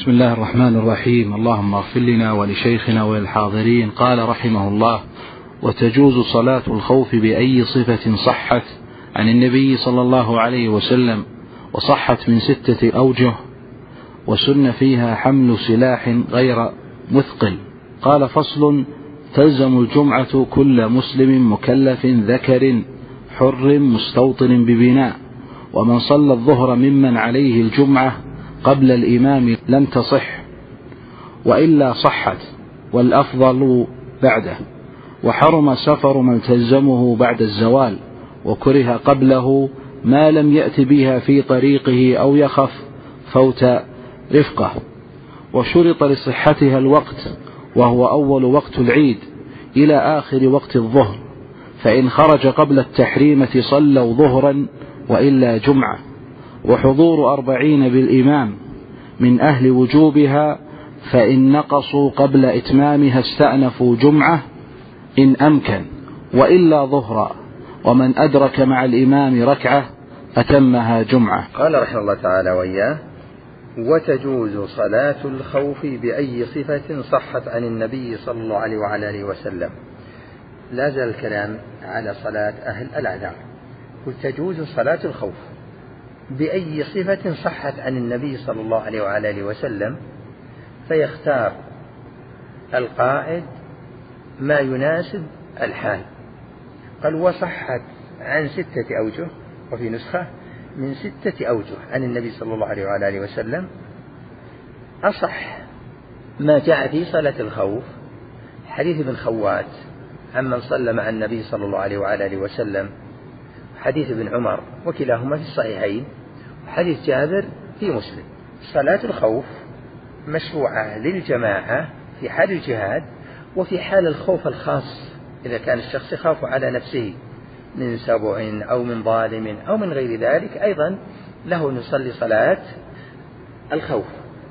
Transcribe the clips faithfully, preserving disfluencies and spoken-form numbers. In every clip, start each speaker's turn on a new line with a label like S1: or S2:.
S1: بسم الله الرحمن الرحيم. اللهم اغفر لنا ولشيخنا وللحاضرين. قال رحمه الله: وتجوز صلاة الخوف بأي صفة صحت عن النبي صلى الله عليه وسلم، وصحت من ستة أوجه، وسن فيها حمل سلاح غير مثقل. قال: فصل: تلزم الجمعة كل مسلم مكلف ذكر حر مستوطن ببناء، ومن صلى الظهر ممن عليه الجمعة قبل الإمام لم تصح، وإلا صحت، والأفضل بعده. وحرم سفر من تلزمه بعد الزوال، وكره قبله ما لم يأت بها في طريقه أو يخف فوت رفقه. وشرط لصحتها الوقت، وهو أول وقت العيد إلى آخر وقت الظهر، فإن خرج قبل التحريمة صلوا ظهرا وإلا جمعة. وحضور أربعين بالإمام من أهل وجوبها، فإن نقصوا قبل إتمامها استأنفوا جمعة إن أمكن، وإلا ظهرا. ومن أدرك مع الإمام ركعة أتمها جمعة.
S2: قال رحمه الله تعالى وإياه: وتجوز صلاة الخوف بأي صفة صحت عن النبي صلى الله عليه وعلى آله وسلم. لا زال الكلام على صلاة أهل الأعذار. وتجوز صلاة الخوف بأي صفة صحت عن النبي صلى الله عليه وعلى آله وسلم، فيختار القائد ما يناسب الحال. قال: وصحت عن ستة أوجه، وفي نسخة من ستة أوجه عن النبي صلى الله عليه وعلى آله وسلم. أصح ما جاء في صلاة الخوف حديث ابن خوات عمن صلى مع النبي صلى الله عليه وعلى آله وسلم، حديث ابن عمر، وكلاهما في الصحيحين، وحديث جابر في مسلم. صلاة الخوف مشروعة للجماعة في حال الجهاد، وفي حال الخوف الخاص إذا كان الشخص يخاف على نفسه من سبع أو من ظالم أو من غير ذلك، أيضا له أن يصلي صلاة الخوف.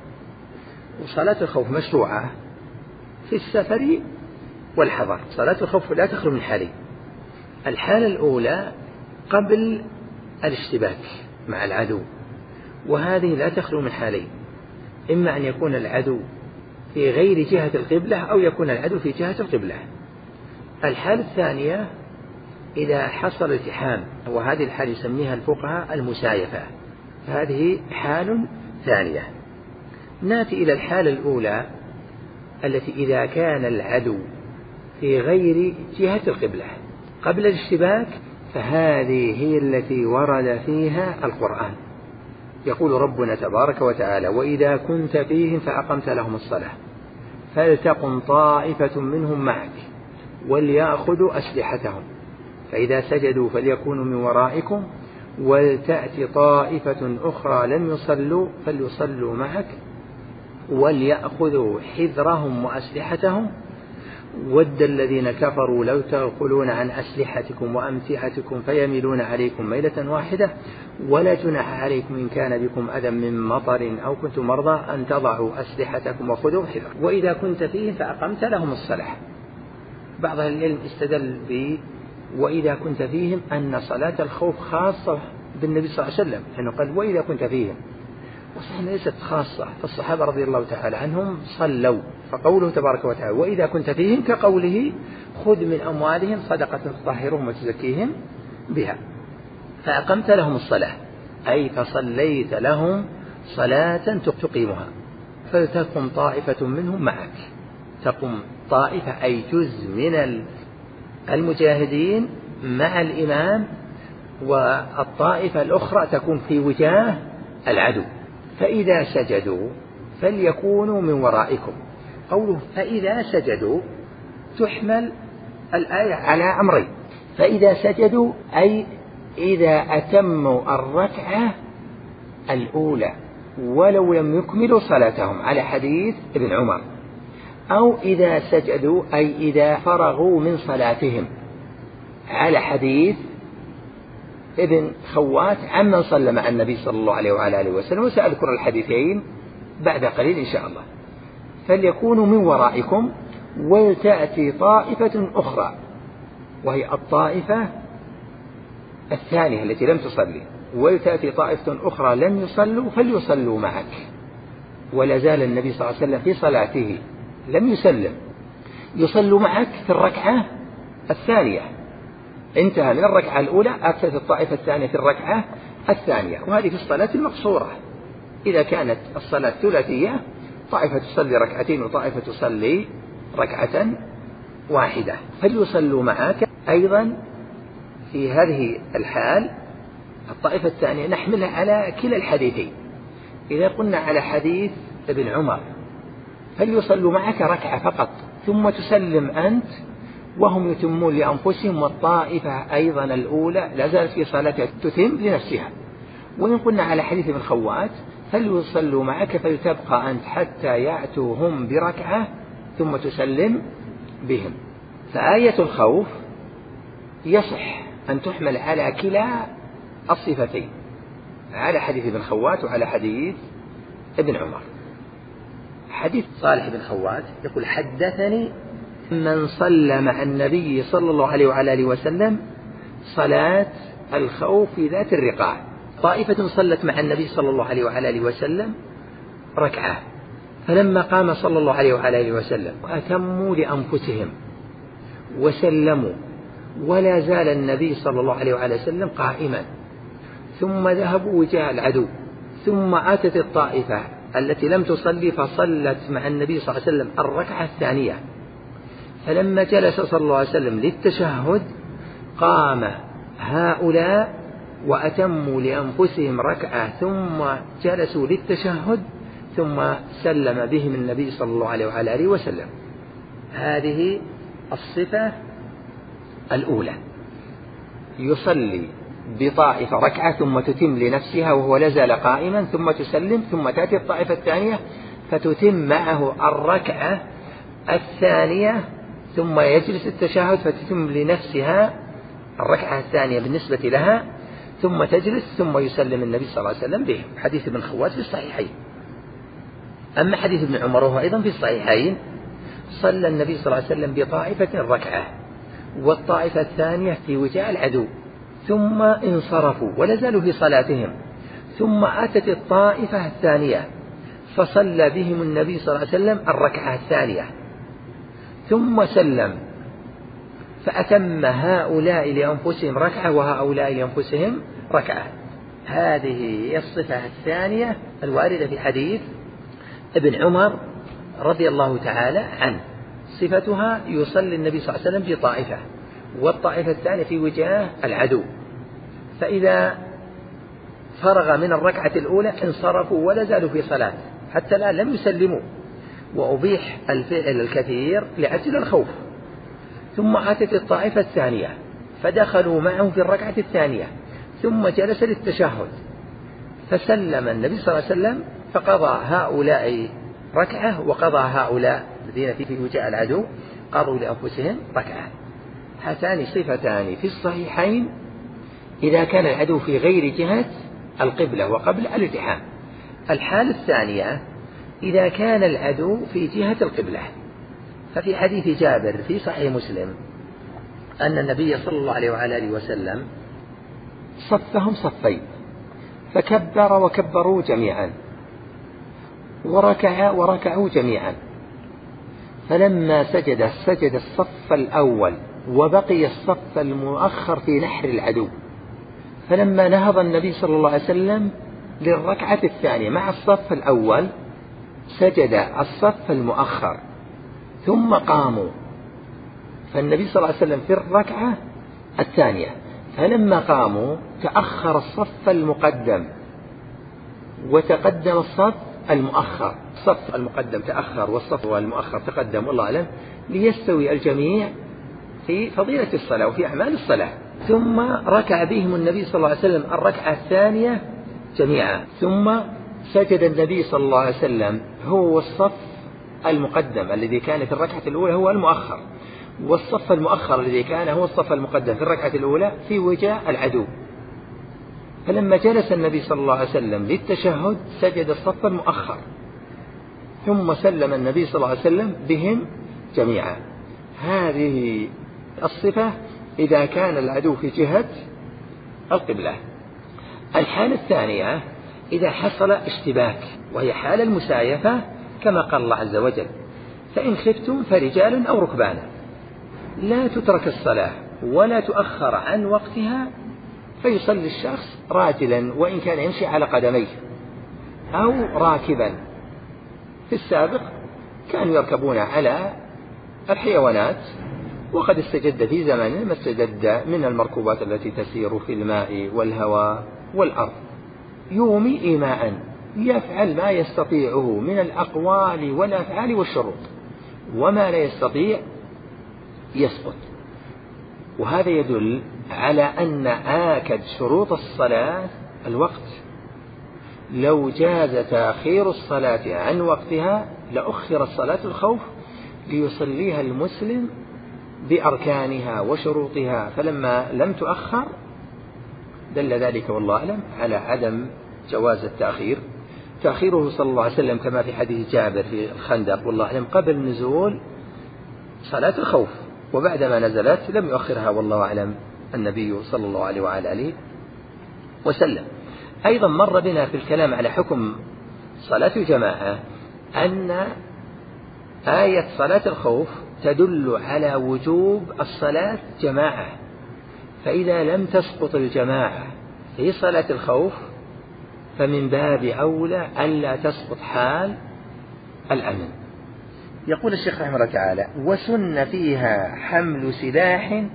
S2: وصلاة الخوف مشروعة في السفر والحضر. صلاة الخوف لا تخلو من حالين: الحالة الأولى قبل الاشتباك مع العدو، وهذه لا تخلو من حالين: إما أن يكون العدو في غير جهة القبلة، أو يكون العدو في جهة القبلة. الحالة الثانية إذا حصل التحام، وهذه الحالة يسميها الفقهاء المسايفة، هذه حال ثانية. نأتي إلى الحالة الأولى التي إذا كان العدو في غير جهة القبلة قبل الاشتباك، فهذه هي التي ورد فيها القرآن. يقول ربنا تبارك وتعالى: وإذا كنت فيهم فأقمت لهم الصلاة فلتقم طائفة منهم معك وليأخذوا أسلحتهم فإذا سجدوا فليكونوا من ورائكم ولتأتي طائفة أخرى لم يصلوا فليصلوا معك وليأخذوا حذرهم وأسلحتهم ود الذين كفروا لو تغفلون عن أسلحتكم وأمتعتكم فيميلون عليكم ميلة واحدة ولا جناح عليكم إن كان بكم أذى من مطر أو كنتم مرضى أن تضعوا أسلحتكم وخذوا حذر وإذا كنت فيهم فأقمت لهم الصلاة. بعض العلم استدل به وإذا كنت فيهم أن صلاة الخوف خاصة بالنبي صلى الله عليه وسلم، لأنه قال: وإذا كنت فيهم، وصحيح ليست خاصة، فالصحابة رضي الله تعالى عنهم صلوا، فقوله تبارك وتعالى: وإذا كنت فيهم كقوله: خذ من أموالهم صدقة تطهرهم وتزكيهم بها فأقمت لهم الصلاة، أي فصليت لهم صلاة تقيمها. فلتقم طائفة منهم معك. تقم طائفة أي جزء من المجاهدين مع الإمام، والطائفة الأخرى تكون في وجاه العدو. فإذا سجدوا فليكونوا من ورائكم. قوله فإذا سجدوا تحمل الآية على أمرين: فإذا سجدوا أي إذا أتموا الركعة الأولى ولو لم يكملوا صلاتهم على حديث ابن عمر، أو إذا سجدوا أي إذا فرغوا من صلاتهم على حديث ابن خوات عمن صلى مع النبي صلى الله عليه وعلى آله وسلم، وسأذكر الحديثين بعد قليل إن شاء الله. فليكونوا من ورائكم ولتأتي طائفة أخرى، وهي الطائفة الثانية التي لم تصلي، ولتأتي طائفة أخرى لم يصلوا فليصلوا معك
S3: ولا زال النبي صلى الله عليه وسلم في صلاته لم يسلم، يصلوا معك في الركعة الثانية، انتهى من الركعة الأولى أتت الطائفة الثانية في الركعة الثانية، وهذه في الصلاة المقصورة. إذا كانت الصلاة ثلاثية طائفة تصلي ركعتين وطائفة تصلي ركعة واحدة، فليصلوا معك. أيضا في هذه الحال الطائفة الثانية نحملها على كلا الحديثين. إذا قلنا على حديث ابن عمر فليصلوا معك ركعة فقط ثم تسلم أنت وهم يتمون لأنفسهم، والطائفة أيضا الأولى لا زالت في صلاتها تتم لنفسها. وإن قلنا على حديث ابن خوات فليصلوا معك فلتبقى أنت حتى يأتوا هم بركعة ثم تسلم بهم. فآية الخوف يصح أن تحمل على كلا الصفتين، على حديث ابن خوات وعلى حديث ابن عمر.
S2: حديث صالح بن خوات يقول حدثني من صلى مع النبي صلى الله عليه وعلى آله وسلم صلاة الخوف في ذات الرقاع. طائفة صلت مع النبي صلى الله عليه وعلى آله وسلم ركعة، فلما قام صلى الله عليه وعلى آله وسلم أتموا لأنفسهم وسلموا، ولا زال النبي صلى الله عليه وعلى وسلم قائما، ثم ذهبوا وجاء العدو، ثم أتت الطائفة التي لم تصلي فصلت مع النبي صلى الله عليه وسلم الركعة الثانية، فلما جلس صلى الله عليه وسلم للتشهد قام هؤلاء وأتموا لأنفسهم ركعة ثم جلسوا للتشهد ثم سلم بهم النبي صلى الله عليه وعلى آله وسلم.
S3: هذه الصفة الأولى، يصلي بطائفة ركعة ثم تتم لنفسها وهو لازال قائما ثم تسلم، ثم تأتي الطائفة الثانية فتتم معه الركعة الثانية ثم يجلس التشهد فتتم لنفسها الركعة الثانية بالنسبة لها ثم تجلس ثم يسلم النبي صلى الله عليه وسلم به. حديث ابن خوات في الصحيحين. أما حديث ابن عمر وهو أيضا في الصحيحين صلى النبي صلى الله عليه وسلم بطائفة ركعة والطائفة الثانية في وجاء العدو، ثم انصرفوا ولا زالوا في صلاتهم، ثم أتت الطائفة الثانية فصلى بهم النبي صلى الله عليه وسلم الركعة الثانية ثم سلم، فأتم هؤلاء لأنفسهم ركعة وهؤلاء لأنفسهم ركعة.
S2: هذه هي الصفة الثانية الواردة في حديث ابن عمر رضي الله تعالى عنه.
S3: صفتها يصلي النبي صلى الله عليه وسلم في طائفة والطائفة الثانية في وجاه العدو، فإذا فرغ من الركعة الأولى انصرفوا ولا زالوا في صلاة حتى الآن لم يسلموا، وأبيح الفعل الكثير لأجل الخوف. ثم أتت الطائفة الثانية فدخلوا معه في الركعة الثانية ثم جلس للتشهد فسلم النبي صلى الله عليه وسلم فقضى هؤلاء ركعة وقضى هؤلاء الذين في وجاء العدو قضوا لأنفسهم ركعة. هاتان صفتان في الصحيحين إذا كان العدو في غير جهة القبلة وقبل الالتحام.
S2: الحالة الثانية إذا كان العدو في جهة القبلة، ففي حديث جابر في صحيح مسلم أن النبي صلى الله عليه وعلى آله وسلم
S3: صفهم صفين فكبر وكبروا جميعا وركع وركعوا جميعا، فلما سجد سجد الصف الأول وبقي الصف المؤخر في نحر العدو، فلما نهض النبي صلى الله عليه وسلم للركعة الثانية مع الصف الأول سجد الصف المؤخر ثم قاموا، فالنبي صلى الله عليه وسلم في الركعة الثانية فلما قاموا تأخر الصف المقدم وتقدم الصف المؤخر، الصف المقدم تأخر والصف المؤخر تقدم والله أعلم ليستوي الجميع في فضيلة الصلاة وفي أعمال الصلاة. ثم ركع بهم النبي صلى الله عليه وسلم الركعة الثانية جميعا، ثم سجد النبي صلى الله عليه وسلم هو الصف المقدم الذي كان في الركعة الأولى هو المؤخر، والصف المؤخر الذي كان هو الصف المقدم في الركعة الأولى في وجاء العدو. فلما جلس النبي صلى الله عليه وسلم للتشهد سجد الصف المؤخر ثم سلم النبي صلى الله عليه وسلم بهم جميعا. هذه الصفة إذا كان العدو في جهة القبلة. الحالة الثانية إذا حصل اشتباك، وهي حال المسايفة كما قال الله عز وجل: فإن خفتم فرجال أو ركبانا. لا تترك الصلاة ولا تؤخر عن وقتها، فيصلي الشخص راجلا وإن كان يمشي على قدميه أو راكبا. في السابق كانوا يركبون على الحيوانات، وقد استجد في زمن ما استجد من المركوبات التي تسير في الماء والهواء والأرض. يومي إيماء، يفعل ما يستطيعه من الأقوال والأفعال والشروط، وما لا يستطيع يسقط. وهذا يدل على أن آكد شروط الصلاة الوقت. لو جاز تأخير الصلاة عن وقتها لأخر صلاة الخوف ليصليها المسلم بأركانها وشروطها، فلما لم تؤخر دل ذلك والله أعلم على عدم جواز التأخير. تأخيره صلى الله عليه وسلم كما في حديث جابر في الخندق والله أعلم قبل نزول صلاة الخوف، وبعدما نزلت لم يؤخرها والله أعلم النبي صلى الله عليه وعلى آله وسلم. أيضا مر بنا في الكلام على حكم صلاة الجماعة أن آية صلاة الخوف تدل على وجوب الصلاة جماعة، فإذا لم تسقط الجماعة في صلاة الخوف فمن باب أولى ألا تسقط حال الأمن.
S2: يقول الشيخ رحمه الله تعالى: وسن فيها حمل سلاح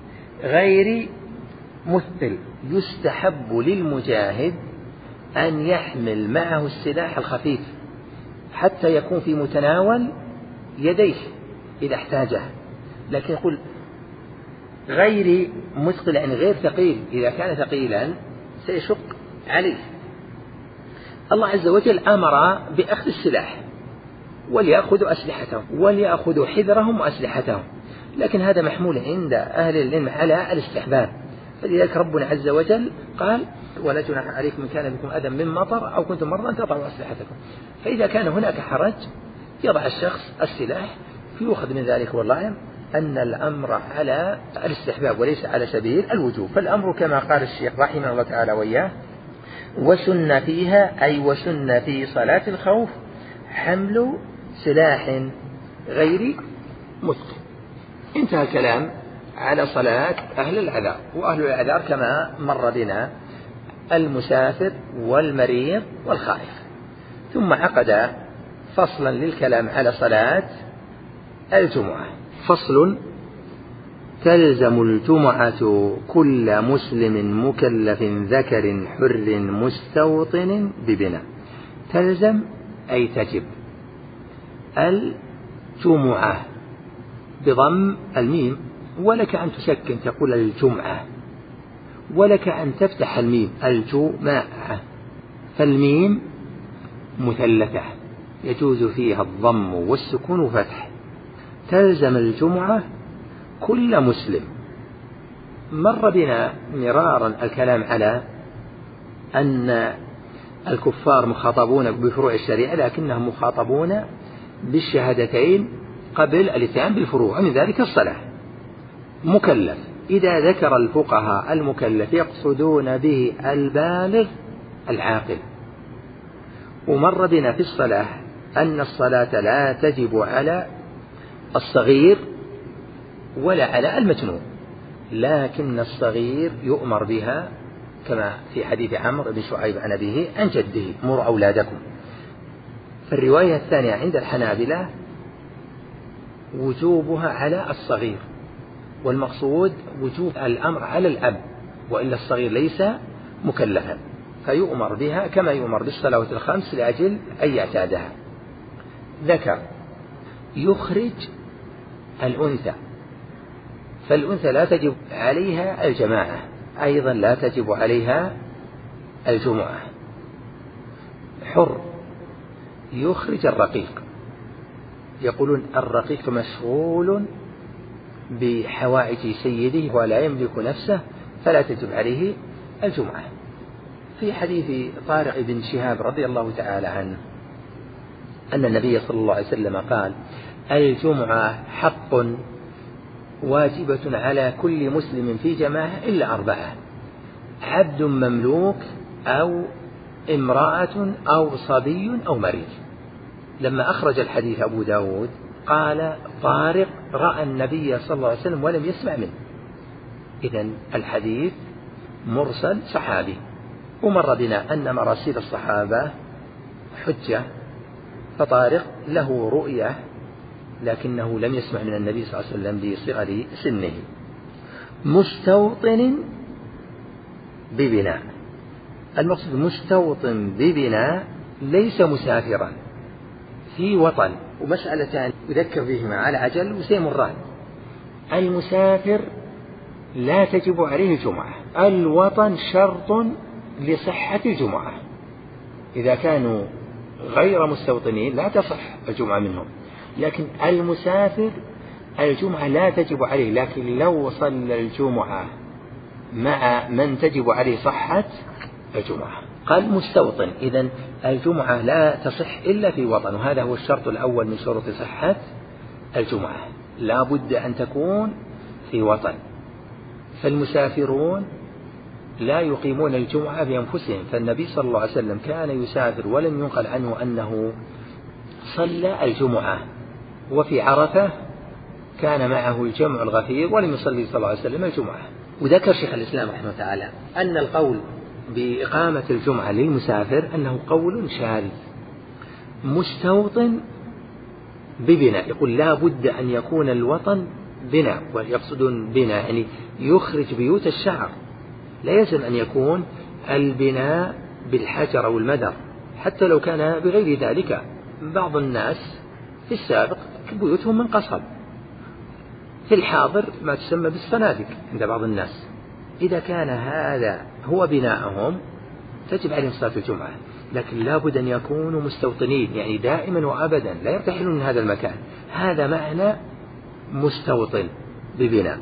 S2: غير مثل، يستحب للمجاهد أن يحمل معه السلاح الخفيف حتى يكون في متناول يديه إذا احتاجه، لكن يقول غير مثقل يعني غير ثقيل، إذا كان ثقيلا سيشق عليه. الله عز وجل أمر بأخذ السلاح وليأخذوا أسلحتهم وليأخذوا حذرهم وأسلحتهم، لكن هذا محمول عند أهل العلم على الاستحباب، فلذلك ربنا عز وجل قال: ولا جناح عليكم إن كان بكم أذى من مطر أو كنتم مرضى أن تضعوا أسلحتكم. فإذا كان هناك حرج يضع الشخص السلاح، فيؤخذ من ذلك والله أعلم أن الأمر على الاستحباب وليس على سبيل الوجوب. فالأمر كما قال الشيخ رحمه الله تعالى وإياه: وسن فيها أي وسن في صلاة الخوف حمل سلاح غير مثقل.
S3: انتهى الكلام على صلاة أهل العذار. وأهل العذار كما مر بنا المسافر والمريض والخائف. ثم عقد فصلا للكلام على صلاة الجمعة. فصل: تلزم الجمعة كل مسلم مكلف ذكر حر مستوطن ببناء. تلزم أي تجب. الجمعة بضم الميم، ولك أن تسكن تقول الجمعة، ولك أن تفتح الميم الجماعة، فالميم مثلثة يجوز فيها الضم والسكون وفتح. تلزم الجمعة كل مسلم. مر بنا مرارا الكلام على أن الكفار مخاطبون بفروع الشريعة، لكنهم مخاطبون بالشهادتين قبل الاتيان بالفروع، من ذلك الصلاة. مكلف، إذا ذكر الفقهاء المكلف يقصدون به البالغ العاقل. ومر بنا في الصلاة أن الصلاة لا تجب على الصغير ولا على المجنون، لكن الصغير يؤمر بها كما في حديث عمرو بن شعيب عن أبيه عن جده: مروا أولادكم. فالرواية الثانية عند الحنابلة وجوبها على الصغير، والمقصود وجوب الأمر على الأب، وإلا الصغير ليس مكلفا، فيؤمر بها كما يؤمر بالصلوات الخمس لأجل أن يعتادها. ذكر يخرج الأنثى، فالأنثى لا تجب عليها الجماعة، أيضا لا تجب عليها الجمعة. حر يخرج الرقيق، يقولون الرقيق مشغول بحوائج سيده ولا يملك نفسه فلا تجب عليه الجمعة. في حديث طارق بن شهاب رضي الله تعالى عنه أن النبي صلى الله عليه وسلم قال: الجمعة حق واجبة على كل مسلم في جماعة إلا أربعة: عبد مملوك أو امرأة أو صبي أو مريض. لما أخرج الحديث أبو داود قال طارق رأى النبي صلى الله عليه وسلم ولم يسمع منه. إذن الحديث مرسل صحابي. ومر بنا أن مراسيل الصحابة حجة، فطارق له رؤية لكنه لم يسمع من النبي صلى الله عليه وسلم لصغر سنه. مستوطن ببناء، المقصود مستوطن ببناء ليس مسافرا في وطن. ومسألتان يذكر بهما على عجل وسيمران. المسافر لا تجب عليه الجمعة، الوطن شرط لصحة الجمعة. إذا كانوا غير مستوطنين لا تصح الجمعة منهم، لكن المسافر الجمعة لا تجب عليه، لكن لو صلى الجمعة مع من تجب عليه صحة الجمعة. قال مستوطن، إذن الجمعة لا تصح إلا في وطن، وهذا هو الشرط الأول من شروط صحة الجمعة، لا بد أن تكون في وطن. فالمسافرون لا يقيمون الجمعة بأنفسهم، فالنبي صلى الله عليه وسلم كان يسافر ولم ينقل عنه أنه صلى الجمعة. وفي عرفة كان معه الجمع الغفير ولم يصلي صلى الله عليه وسلم الجمعة. وذكر شيخ الإسلام رحمه الله تعالى أن القول بإقامة الجمعة للمسافر أنه قول شاذ. مستوطن ببناء، يقول لا بد أن يكون الوطن بناء، ويقصدون بناء يعني يخرج بيوت الشعر، لا يلزم أن يكون البناء بالحجر أو المدر، حتى لو كان بغير ذلك. بعض الناس في السابق بيوتهم من قصب، في الحاضر ما تسمى بالصنادق عند بعض الناس. إذا كان هذا هو بناءهم تجب عليهم صلاة الجمعة، لكن لا بد أن يكونوا مستوطنين، يعني دائما وأبدا لا يرتحلون من هذا المكان. هذا معنى مستوطن ببناء.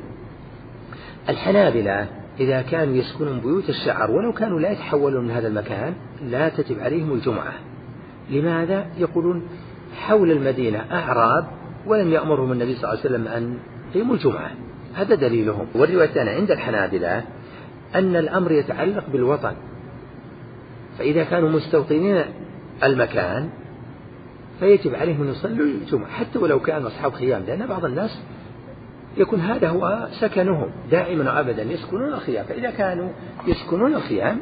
S3: الحنابلة إذا كانوا يسكنون بيوت الشعر ولو كانوا لا يتحولون من هذا المكان لا تجب عليهم الجمعة. لماذا؟ يقولون حول المدينة أعراب ولم يأمرهم النبي صلى الله عليه وسلم أن يقيموا الجمعة، هذا دليلهم. والرواية الثانية عند الحنابلة أن الأمر يتعلق بالوطن، فإذا كانوا مستوطنين المكان فيجب عليهم أن يصلوا الجمعة حتى ولو كانوا أصحاب خيام، لأن بعض الناس يكون هذا هو سكنهم دائما وأبدا، يسكنون الخيام. فإذا كانوا يسكنون الخيام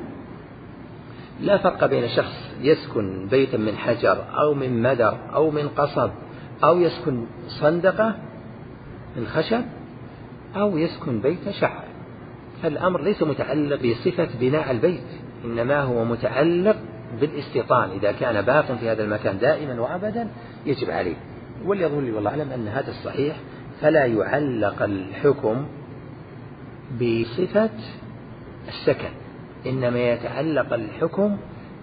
S3: لا فرق بين شخص يسكن بيتا من حجر أو من مدر أو من قصب أو يسكن صندقة من خشب أو يسكن بيت شعر. فالأمر ليس متعلق بصفة بناء البيت، إنما هو متعلق بالاستيطان. إذا كان باق في هذا المكان دائما وأبدا يجب عليه. وليظن لي والله أعلم أن هذا الصحيح، فلا يعلق الحكم بصفة السكن، إنما يتعلق الحكم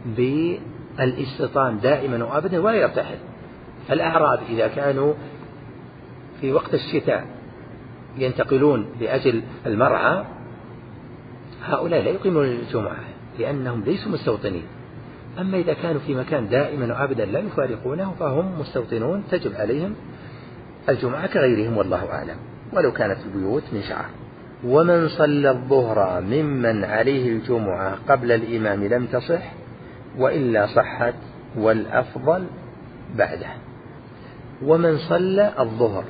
S3: بالاستيطان دائما وأبدا ولا يرتحل. الأعراب إذا كانوا في وقت الشتاء ينتقلون لأجل المرعى هؤلاء لا يقيمون الجمعة لأنهم ليسوا مستوطنين. أما إذا كانوا في مكان دائما وأبدا لا يفارقونه فهم مستوطنون تجب عليهم الجمعة كغيرهم والله أعلم، ولو كانت البيوت من شعر. ومن صلى الظهر ممن عليه الجمعة قبل الإمام لم تصح وإلا صحت والأفضل بعده. ومن صلى الظهر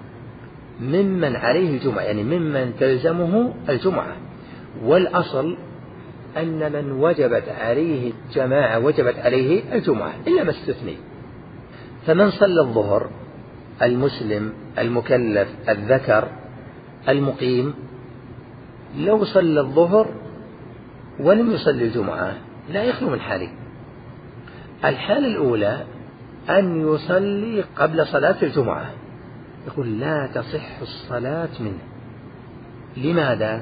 S3: ممن عليه الجمعة يعني ممن تلزمه الجمعة، والأصل أن من وجبت عليه الجماعة وجبت عليه الجمعة إلا ما استثني. فمن صلى الظهر المسلم المكلف الذكر المقيم لو صلى الظهر ولم يصلي الجمعة لا يخلو من حالين. الحالة الأولى أن يصلي قبل صلاة الجمعة، يقول لا تصح الصلاة منه. لماذا؟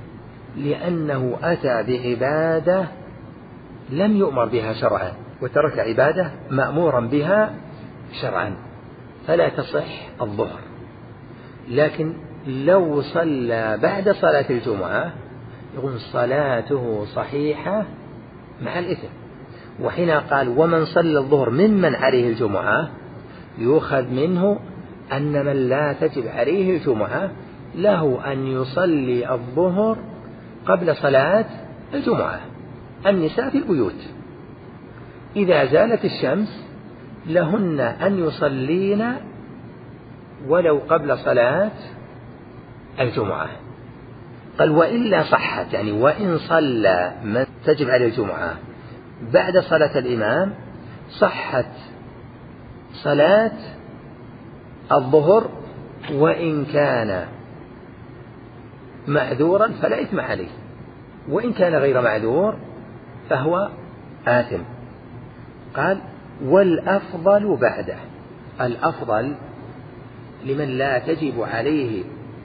S3: لأنه أتى بعبادة لم يؤمر بها شرعا وترك عبادة مأمورا بها شرعا، فلا تصح الظهر. لكن لو صلى بعد صلاة الجمعة يقول صلاته صحيحة مع الإثم. وحين قال ومن صلى الظهر ممن عليه الجمعة يؤخذ منه أن من لا تجب عليه الجمعة له أن يصلي الظهر قبل صلاة الجمعة. النساء في البيوت إذا زالت الشمس لهن أن يصلين ولو قبل صلاة الجمعة. قال وإلا صحت، يعني وإن صلى من تجب عليه الجمعة بعد صلاة الإمام صحت صلاة الظهر وإن كان معذورا فلا إثم عليه، وإن كان غير معذور فهو آثم. قال والأفضل بعده، الأفضل لمن لا تجب عليه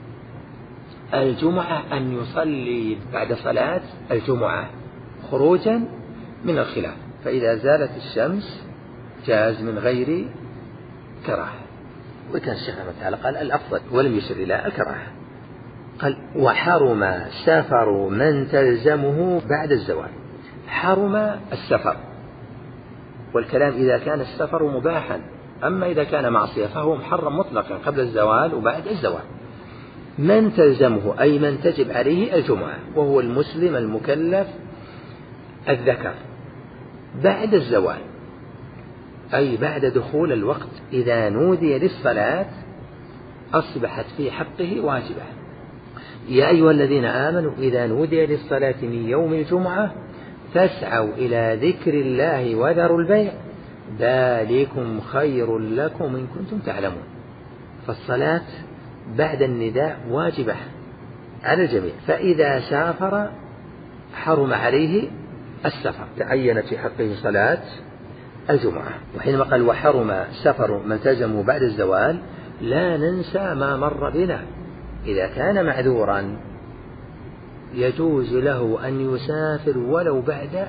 S3: الجمعة أن يصلي بعد صلاة الجمعة خروجا من الخلاف، فإذا زالت الشمس جاز من غير كراهة. وكان الشيخ رحمه الله قال الأفضل ولم يشر إلى الكراهة. قال وحرم سفر من تلزمه بعد الزوال. حرم السفر، والكلام إذا كان السفر مباحا، أما إذا كان معصية فهو محرم مطلقا قبل الزوال وبعد الزوال. من تلزمه أي من تجب عليه الجمعة، وهو المسلم المكلف الذكر بعد الزوال، أي بعد دخول الوقت. إذا نودي للصلاة أصبحت في حقه واجبة. يا أيها الذين آمنوا إذا نودي للصلاة من يوم الجمعة فاسعوا إلى ذكر الله وذروا البيع ذلكم خير لكم إن كنتم تعلمون. فالصلاة بعد النداء واجبة على الجميع، فإذا سافر حرم عليه السفر، تعينت في حقه صلاة الجمعة. وحينما قال وحرم سفر من تلزمه بعد الزوال لا ننسى ما مر بنا. إذا كان معذورا يجوز له أن يسافر ولو بعد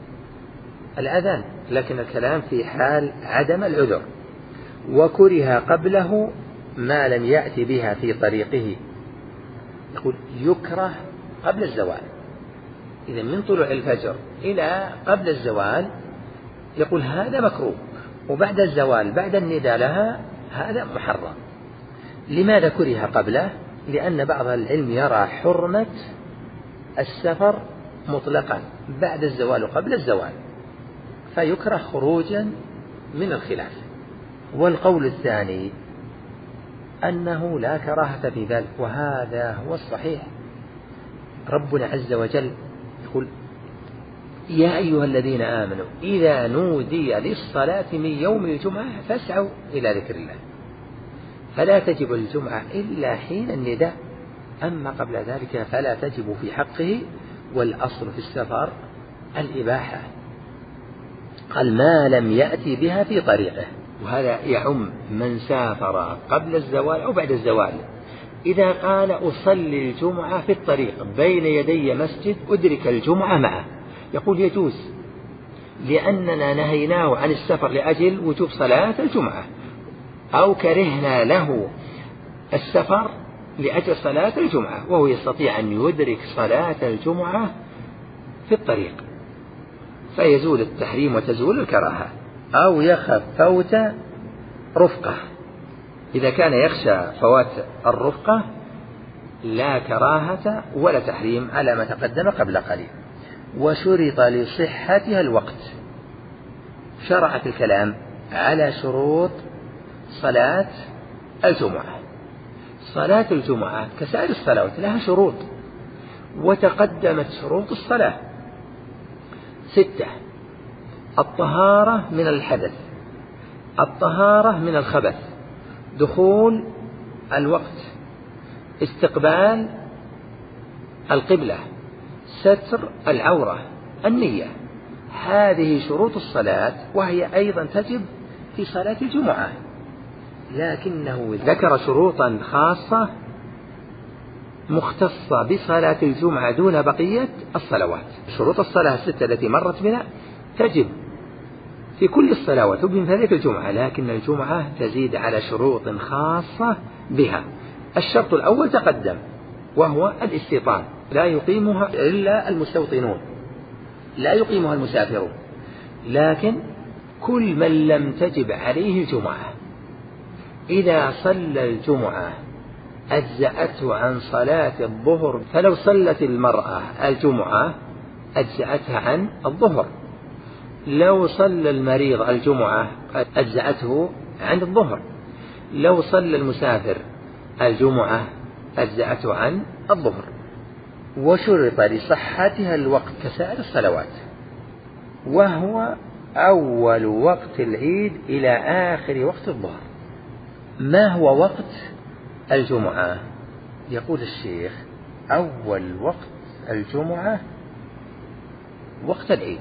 S3: الأذان، لكن الكلام في حال عدم العذر. وكره قبله ما لم يأتي بها في طريقه. يقول يكره قبل الزوال، إذا من طلوع الفجر إلى قبل الزوال يقول هذا مكروه، وبعد الزوال بعد النداء لها هذا محرم. لماذا كره قبله؟ لأن بعض العلم يرى حرمة السفر مطلقا بعد الزوال وقبل الزوال، فيكره خروجا من الخلاف. والقول الثاني أنه لا كراهة في ذلك، وهذا هو الصحيح. ربنا عز وجل يقول يا أيها الذين آمنوا إذا نودي للصلاة من يوم الجمعة فاسعوا إلى ذكر الله، فلا تجب الجمعة إلا حين النداء، أما قبل ذلك فلا تجب في حقه، والأصل في السفر الإباحة. قال ما لم يأتي بها في طريقه، وهذا يعم من سافر قبل الزوال أو بعد الزوال. إذا قال أصلي الجمعة في الطريق بين يدي مسجد أدرك الجمعة معه، يقول يجوز، لأننا نهيناه عن السفر لأجل وجوب صلاة الجمعة، أو كرهنا له السفر لأجل صلاة الجمعة، وهو يستطيع أن يدرك صلاة الجمعة في الطريق، فيزول التحريم وتزول الكراهة. أو يخف فوت رفقة، إذا كان يخشى فوات الرفقة لا كراهة ولا تحريم على ما تقدم قبل قليل. وشرط لصحتها الوقت. شرعت الكلام على شروط صلاة الجمعة. صلاة الجمعة كسائر الصلوات لها شروط، وتقدمت شروط الصلاة ستة: الطهارة من الحدث، الطهارة من الخبث، دخول الوقت، استقبال القبلة، ستر العورة، النية. هذه شروط الصلاة، وهي أيضا تجب في صلاة الجمعة، لكنه ذكر شروطا خاصة مختصة بصلاة الجمعة دون بقية الصلوات. شروط الصلاة الستة التي مرت بنا تجب في كل الصلوات وبمثابة الجمعة، لكن الجمعة تزيد على شروط خاصة بها. الشرط الأول تقدم، وهو الاستيطان، لا يقيمها إلا المستوطنون، لا يقيمها المسافرون. لكن كل من لم تجب عليه الجمعة إذا صلى الجمعة أجزأته عن صلاة الظهر، فلو صلت المرأة الجمعة أجزأتها عن الظهر. لو صلى المريض الجمعة أجزأته عن الظهر، لو صلى المسافر الجمعة أجزأته عن الظهر.
S2: وشرط لصحتها الوقت كسائر الصلوات، وهو أول وقت العيد إلى آخر وقت الظهر.
S3: ما هو وقت الجمعة؟
S2: يقول الشيخ: أول وقت الجمعة
S3: وقت العيد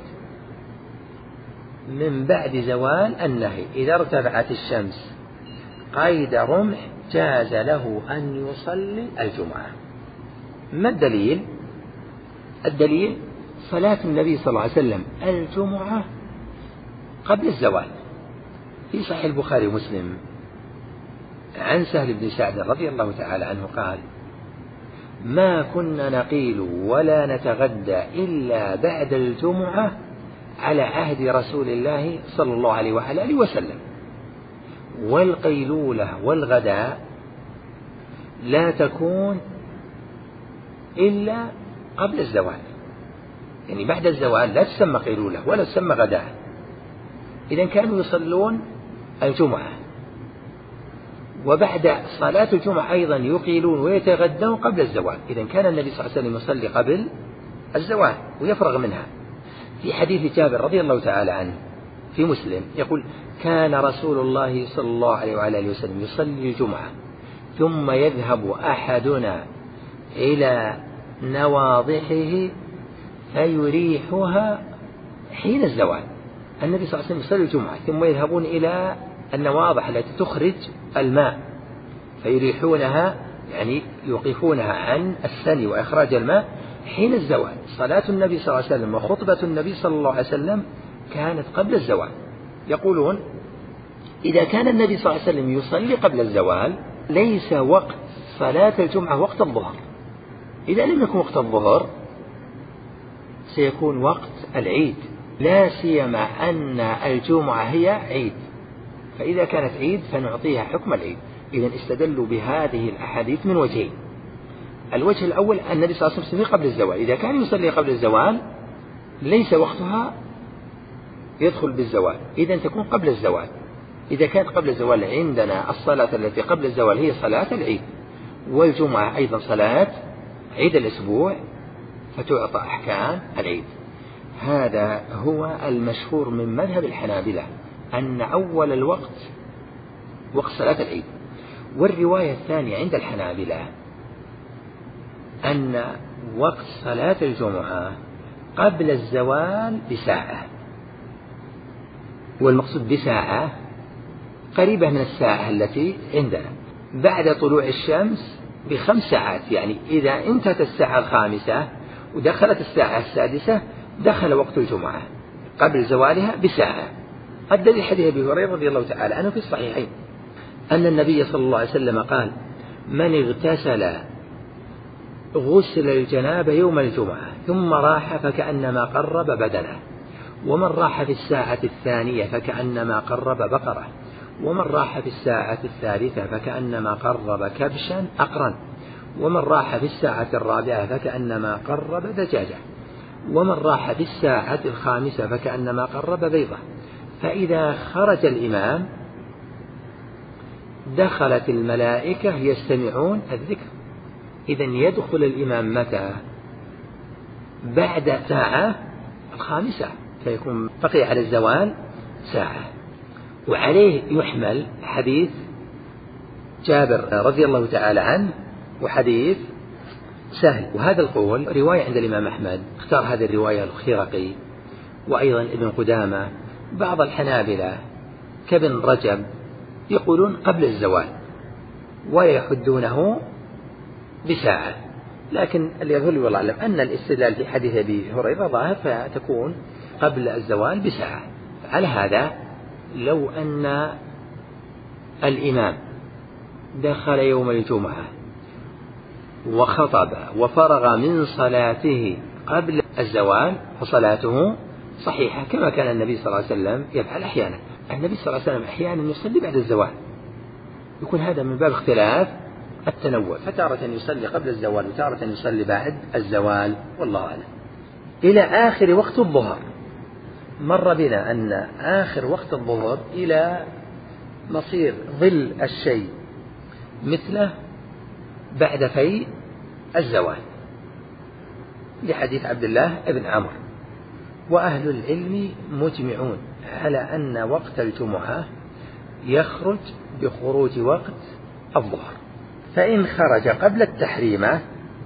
S3: من بعد زوال النهي، إذا ارتفعت الشمس قيد رمح جاز له أن يصلي الجمعة. ما الدليل؟ الدليل صلاة النبي صلى الله عليه وسلم الجمعة قبل الزوال في صحيح البخاري ومسلم عن سهل بن سعد رضي الله تعالى عنه قال: ما كنا نقيل ولا نتغدى إلا بعد الجمعة على عهد رسول الله صلى الله عليه وآله وسلم، والقيلولة والغداء لا تكون إلا قبل الزوال، يعني بعد الزوال لا تسمى قيلولة ولا تسمى غداء. إذا كانوا يصلون الجمعة، وبعد صلاة الجمعة أيضا يقيلون ويتغدون قبل الزوال. إذا كان النبي صلى الله عليه وسلم يصلي قبل الزوال ويفرغ منها. في حديث جابر رضي الله تعالى عنه في مسلم يقول: كان رسول الله صلى الله عليه وآله وسلم يصلي الجمعة ثم يذهب أحدنا إلى نواضحه فيريحها حين الزوال. النبي صلى الله عليه وسلم يصلي الجمعة ثم يذهبون إلى النواضح التي تخرج الماء فيريحونها، يعني يوقفونها عن السلي وإخراج الماء حين الزوال. صلاة النبي صلى الله عليه وسلم وخطبة النبي صلى الله عليه وسلم كانت قبل الزوال. يقولون: إذا كان النبي صلى الله عليه وسلم يصلي قبل الزوال ليس وقت صلاة الجمعة وقت الظهر. إذا لم يكن وقت الظهر سيكون وقت العيد، لا سيما أن الجمعة هي عيد، فإذا كانت عيد فنعطيها حكم العيد. إذن استدلوا بهذه الأحاديث من وجهين: الوجه الأول أن النبي صلى الله عليه وسلم يصلي قبل الزوال، إذا كان يصلي قبل الزوال ليس وقتها يدخل بالزوال، إذن تكون قبل الزوال. إذا كانت قبل الزوال عندنا الصلاة التي قبل الزوال هي صلاة العيد، والجمعة أيضا صلاة عيد الأسبوع فتعطى أحكام العيد. هذا هو المشهور من مذهب الحنابلة، أن أول الوقت وقت صلاة العيد. والرواية الثانية عند الحنابلة أن وقت صلاة الجمعة قبل الزوال بساعة، والمقصود بساعة قريبة من الساعة التي عندنا، بعد طلوع الشمس بخمس ساعات. يعني إذا انتهت الساعة الخامسة ودخلت الساعة السادسة دخل وقت الجمعة قبل زوالها بساعة. الدليل حديث أبي هريرة رضي الله تعالى عنه في الصحيحين أن النبي صلى الله عليه وسلم قال: من اغتسل غسل الجنابة يوم الجمعة ثم راح فكأنما قرب بدنه، ومن راح في الساعة الثانية فكأنما قرب بقرة، ومن راح في الساعة الثالثة فكأنما قرب كبشا أقرن، ومن راح في الساعة الرابعة فكأنما قرب دجاجة، ومن راح في الساعة الخامسة فكأنما قرب بيضة. فإذا خرج الإمام دخلت الملائكة يستمعون الذكر. إذن يدخل الإمام متى؟ بعد الساعة الخامسة، فيكون بقي على الزوال ساعة. وعليه يحمل حديث جابر رضي الله تعالى عنه وحديث سهل. وهذا القول رواية عند الإمام أحمد، اختار هذه الرواية الخرقي وأيضا ابن قدامة. بعض الحنابلة كابن رجب يقولون قبل الزوال ويحدونه بساعة، لكن اللي يظهر والله أعلم أن الاستدلال في حديث أبي هريرة ظاهر، فتكون قبل الزوال بساعة. على هذا لو أن الإمام دخل يوم الجمعة وخطب وفرغ من صلاته قبل الزوال فصلاته صحيحة، كما كان النبي صلى الله عليه وسلم يفعل أحيانا. النبي صلى الله عليه وسلم أحيانا يصلي بعد الزوال، يكون هذا من باب اختلاف التنوع، فتارة يصلي قبل الزوال وتارة يصلي بعد الزوال، والله أعلم. إلى آخر وقت الظهر،
S2: مر بنا أن آخر وقت الظهر إلى مصير ظل الشيء مثله بعد في الزوال، لحديث عبد الله بن عمرو. وأهل العلم مجمعون على أن وقت الجمعة يخرج بخروج وقت الظهر، فإن خرج قبل التحريمة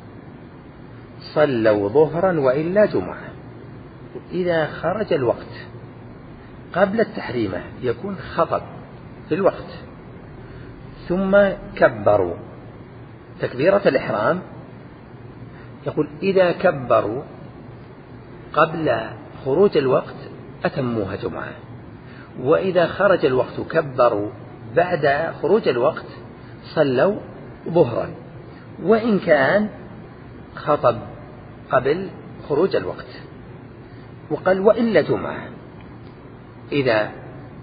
S2: صلوا ظهرا وإلا جمعة. إذا خرج الوقت قبل التحريمة يكون خطب في الوقت، ثم كبروا تكبيرة الإحرام، يقول إذا كبروا قبل خروج الوقت أتموها جمعة، وإذا خرج الوقت كبروا بعد خروج الوقت صلوا ظهرا، وإن كان خطب قبل خروج الوقت. وقال وإلا جمعة، إذا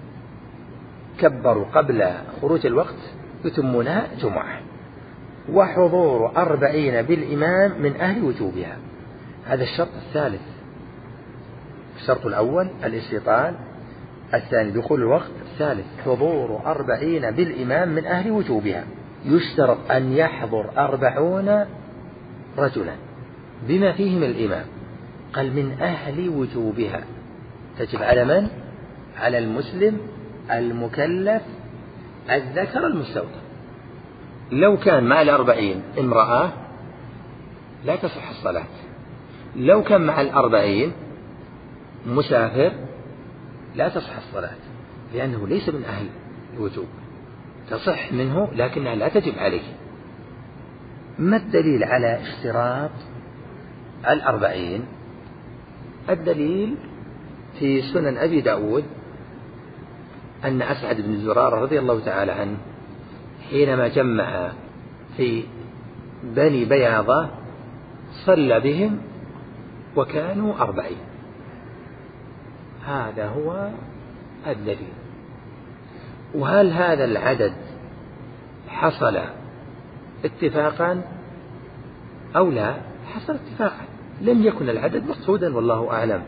S2: كبروا قبل خروج الوقت يتمونها جمعة. وحضور أربعين بالإمام من أهل وجوبها، هذا الشرط الثالث. الشرط الأول الاستيطان، الثاني دخول الوقت، الثالث حضور أربعين بالإمام من أهل وجوبها. يشترط أن يحضر أربعون رجلا بما فيهم الإمام. قال من أهل وجوبها، تجب على من؟ على المسلم المكلف الذكر المستوطن. لو كان مع الأربعين امرأة لا تصح الصلاة، لو كان مع الأربعين مسافر لا تصح الصلاة، لأنه ليس من أهل الوجوب، تصح منه لكنها لا تجب عليه. ما الدليل على اشتراط الأربعين؟ الدليل في سنن أبي داود أن أسعد بن زرارة رضي الله تعالى عنه حينما جمع في بني بياضة صلى بهم وكانوا أربعين. هذا هو الدليل. وهل هذا العدد حصل اتفاقا أو لا؟ حصل اتفاقا، لم يكن العدد مقصودا والله أعلم،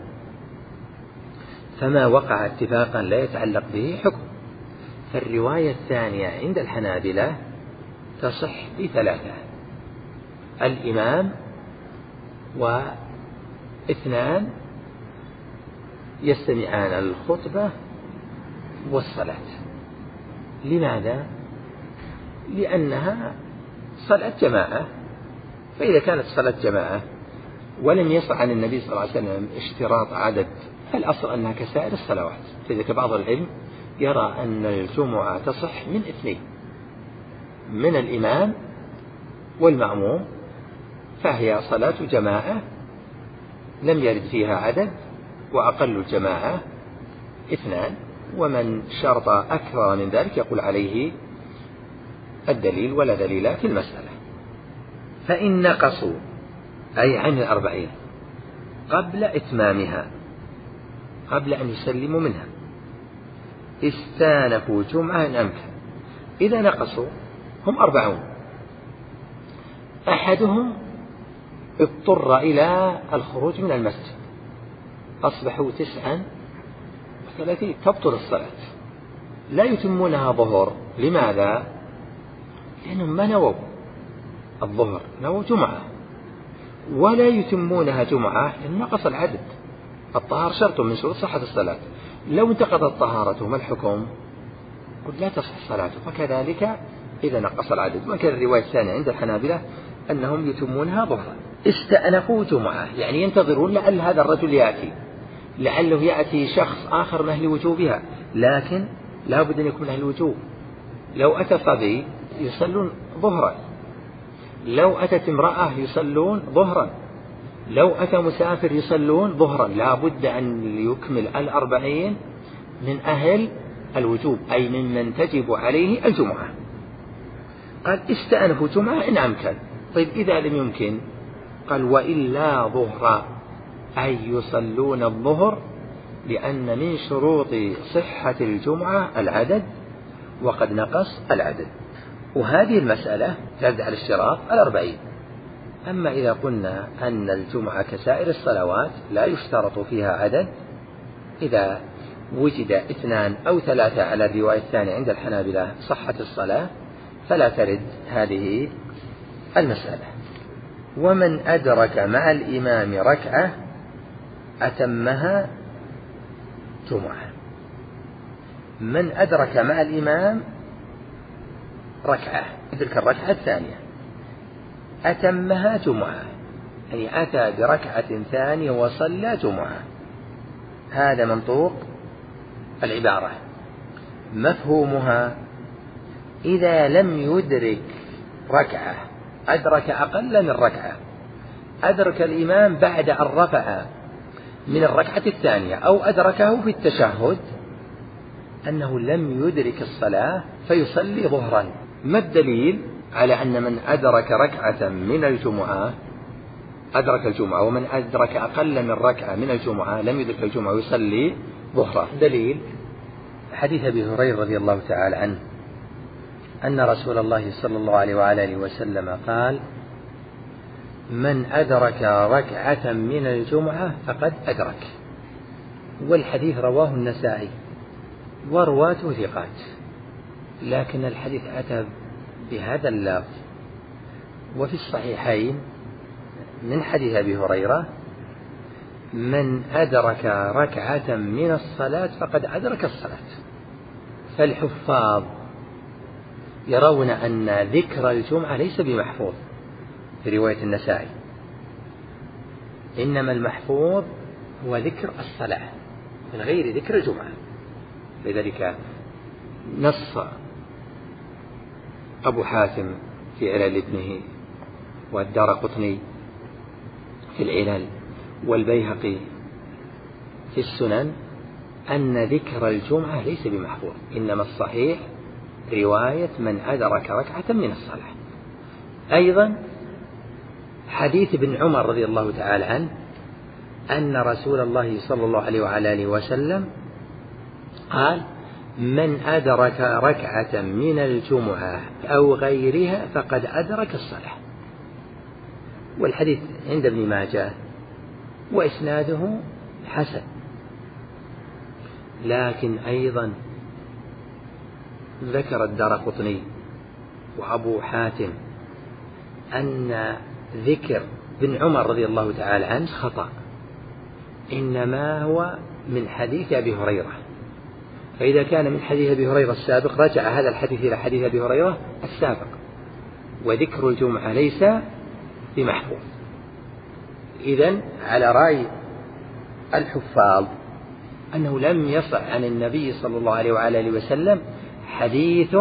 S2: فما وقع اتفاقا لا يتعلق به حكم. فالرواية الثانية عند الحنابلة تصح بثلاثة: الإمام واثنان يستمعان الخطبة والصلاة. لماذا؟ لأنها صلاة جماعة، فإذا كانت صلاة جماعة ولم يصح عن النبي صلى الله عليه وسلم اشتراط عدد، فالأصل أنها كسائر الصلوات. فإذا بعض العلم يرى أن الجمعة تصح من اثنين، من الإمام والمأموم، فهي صلاة جماعة لم يرد فيها عدد، وأقل الجماعة اثنان، ومن شرط أكثر من ذلك يقول عليه الدليل ولا دليل في المسألة. فإن نقصوا أي عن الأربعين قبل إتمامها، قبل أن يسلموا منها، استانفوا جمعة إن أمكن. إذا نقصوا هم أربعون، أحدهم اضطر إلى الخروج من المسجد، أصبحوا تسعا وثلاثين، تبطل الصلاة، لا يتمونها ظهر. لماذا؟ لأنهم ما نووا الظهر، نووا جمعة، ولا يتمونها جمعة لأن نقص العدد. الطهارة شرط من شروط صحة الصلاة، لو انتقضت طهارته ما الحكم؟ قل لا تصح صلاته. فكذلك إذا نقص العدد. وكان الرواية الثانية عند الحنابلة أنهم يتمونها ظهرا. استأنفوا جمعة يعني ينتظرون لعل هذا الرجل يأتي، لعله يأتي شخص آخر من أهل وجوبها، لكن لا بد أن يكون من أهل الوجوب. لو أتى صبي يصلون ظهرا، لو أتت امرأة يصلون ظهرا، لو أتى مسافر يصلون ظهرا. لا بد أن يكمل الأربعين من أهل الوجوب، أي ممن تجب عليه الجمعة. قال استأنفوا جمعة إن أمكن. طيب إذا لم يمكن؟ قال وإلا ظهر، أي يصلون الظهر، لأن من شروط صحة الجمعة العدد، وقد نقص العدد. وهذه المسألة تبدأ على اشتراط الأربعين. أما إذا قلنا أن الجمعة كسائر الصلوات لا يشترط فيها عدد،
S3: إذا وجد اثنان أو ثلاثة على الرواية الثانية عند الحنابلة صحت الصلاة فلا ترد هذه المسألة. ومن أدرك مع الإمام ركعة أتمها جمعة. من أدرك مع الإمام ركعة تلك الركعة الثانية أتمها جمعة، يعني أتى بركعة ثانية وصلى جمعة. هذا منطوق العبارة. مفهومها إذا لم يدرك ركعة أدرك أقل من ركعة، أدرك الإمام بعد أن رفع من الركعة الثانية أو أدركه في التشهد، أنه لم يدرك الصلاة فيصلي ظهرا. ما الدليل على أن من أدرك ركعة من الجمعة أدرك الجمعة، ومن أدرك أقل من ركعة من الجمعة لم يدرك الجمعة ويصلي ظهرا؟ دليل
S2: حديث أبي هريرة رضي الله تعالى عنه أن رسول الله صلى الله عليه وآله وسلم قال: من أدرك ركعة من الجمعة فقد أدرك. والحديث رواه النسائي ورواته ثقات، لكن الحديث أتى بهذا اللفظ. وفي الصحيحين من حديث أبي هريرة: من أدرك ركعة من الصلاة فقد أدرك الصلاة. فالحفاظ يرون أن ذكر الجمعة ليس بمحفوظ في رواية النسائي، إنما المحفوظ هو ذكر الصلاة من غير ذكر الجمعة. لذلك نص أبو حاتم في علل ابنه، والدارقطني في العلل، والبيهقي في السنن أن ذكر الجمعة ليس بمحفوظ، إنما الصحيح رواية من أدرك ركعة من الصلاة. أيضا حديث ابن عمر رضي الله تعالى عنه أن رسول الله صلى الله عليه وعلى آله وسلم قال: من أدرك ركعة من الجمعة أو غيرها فقد أدرك الصلاة. والحديث عند ابن ماجه وإسناده حسن. لكن أيضا ذكر الدارقطني وأبو حاتم أن ذكر ابن عمر رضي الله تعالى عنه خطأ، إنما هو من حديث أبي هريرة. فإذا كان من حديث أبي هريرة السابق رجع هذا الحديث إلى حديث أبي هريرة السابق، وذكر الجمعة ليس بمحفوظ. إذن على رأي الحفاظ أنه لم يصح عن النبي صلى الله عليه وعلى آله وسلم حديث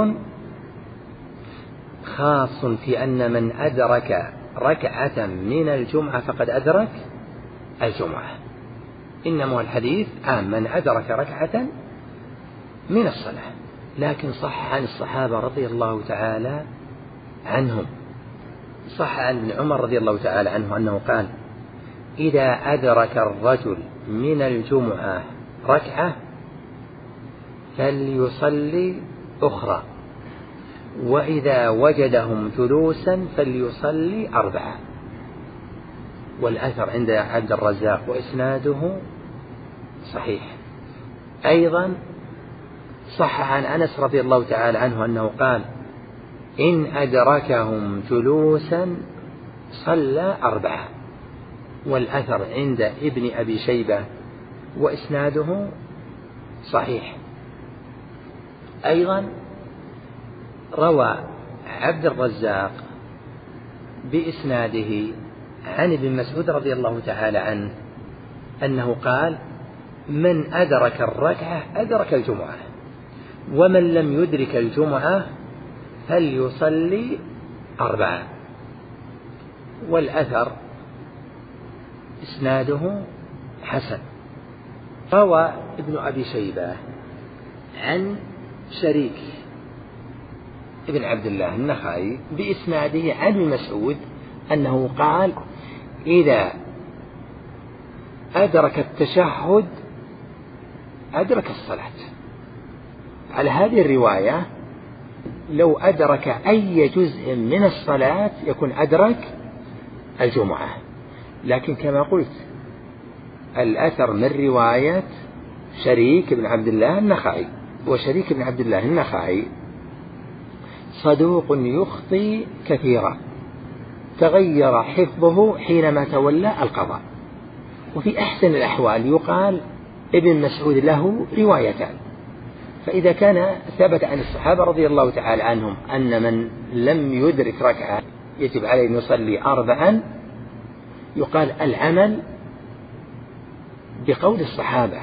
S2: خاص في أن من أدرك ركعة من الجمعة فقد أدرك الجمعة، إنما الحديث عام من أدرك ركعة من الصلاة. لكن صح عن الصحابة رضي الله تعالى عنهم، صح عن ابن عمر رضي الله تعالى عنه أنه قال: إذا أدرك الرجل من الجمعة ركعة فليصلي أخرى، وإذا وجدهم جلوسا فليصلي أربعة. والأثر عند عبد الرزاق وإسناده صحيح. أيضا صح عن أنس رضي الله تعالى عنه أنه قال: إن أدركهم جلوسا صلى أربعة. والأثر عند ابن أبي شيبة وإسناده صحيح. أيضا روى عبد الرزاق بإسناده عن ابن مسعود رضي الله تعالى عنه أنه قال: من أدرك الركعة أدرك الجمعة، ومن لم يدرك الجمعة فليصلي أربعة. والأثر إسناده حسن. روى ابن أبي شيبة عن شريك ابن عبد الله النخعي بإسناده عن ابن مسعود أنه قال: إذا أدرك التشهد أدرك الصلاة. على هذه الرواية لو أدرك أي جزء من الصلاة يكون أدرك الجمعة. لكن كما قلت الأثر من رواية
S3: شريك بن عبد الله النخعي. وشريك بن عبد الله النخعي صدوق يخطي كثيرا، تغير حفظه حينما تولى القضاء. وفي أحسن الأحوال يقال ابن مسعود له روايتان. فإذا كان ثبت عن الصحابة رضي الله تعالى عنهم أن من لم يدرك ركعة يجب عليه أن يصلي أربعا، يقال العمل بقول الصحابة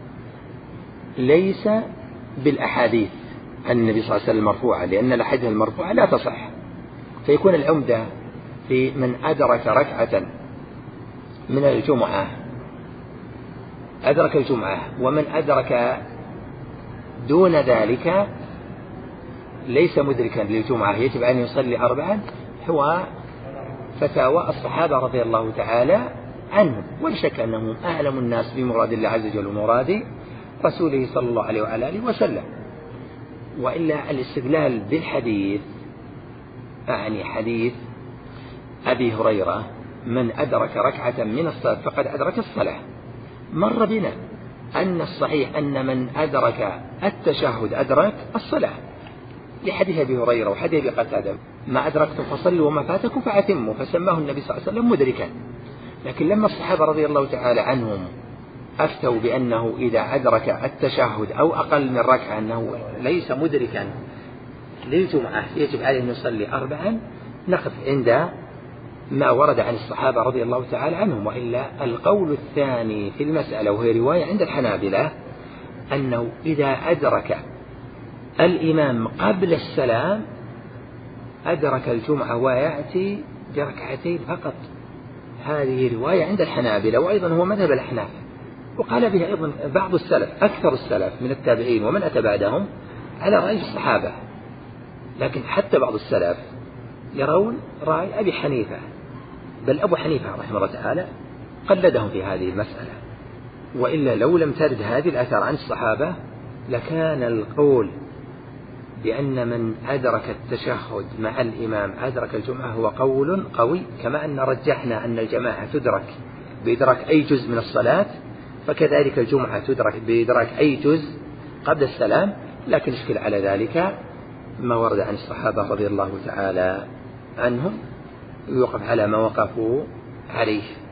S3: ليس بالأحاديث عن النبي صلى الله عليه وسلم مرفوعة، لأن الأحاديث المرفوعة لا تصح. فيكون العمدة في من أدرك ركعة من الجمعة أدرك الجمعة، ومن أدرك دون ذلك ليس مدركا للجمعة يجب أن يصلي أربعا، هو فتاوى الصحابة رضي الله تعالى عنهم. ولا شك أنهم أعلم الناس بمراد الله عز وجل ومراد رسوله صلى الله عليه وعلى آله وسلم. وإلا الاستدلال بالحديث، يعني حديث أبي هريرة من أدرك ركعة من الصلاة فقد أدرك الصلاة، مر بنا أن الصحيح أن من أدرك التشهد أدرك الصلاة، لحديث أبي هريرة وحديث أبي قتادة ما أدركتم فصلوا وما فاتكم فأتموا، فسماه النبي صلى الله عليه وسلم مدركا. لكن لما الصحابة رضي الله تعالى عنهم أفتوا بأنه إذا أدرك التشهد أو أقل من ركعة أنه ليس مدركا للجمعة يجب عليه أن يصلي أربعا، نقف عند ما ورد عن الصحابة رضي الله تعالى عنهم. وإلا القول الثاني في المسألة وهي رواية عند الحنابلة أنه إذا أدرك الإمام قبل السلام أدرك الجمعة ويأتي بركعتين فقط. هذه رواية عند الحنابلة، وأيضا هو مذهب الأحناف، وقال به أيضا بعض السلف أكثر السلف من التابعين ومن أتى بعدهم على رأي الصحابة. لكن حتى بعض السلف يرون رأي أبي حنيفة، بل أبو حنيفة رحمه الله تعالى قلدهم في هذه المسألة. وإلا لو لم ترد هذه الآثار عن الصحابة لكان القول بأن من أدرك التشهد مع الإمام أدرك الجمعة هو قول قوي، كما أن رجحنا أن الجماعة تدرك بإدراك أي جزء من الصلاة، فكذلك الجمعة تدرك بإدراك أي جزء قبل السلام. لكن اشكل على ذلك ما ورد عن الصحابة رضي الله تعالى عنهم، يوقف على ما وقفوا عليه.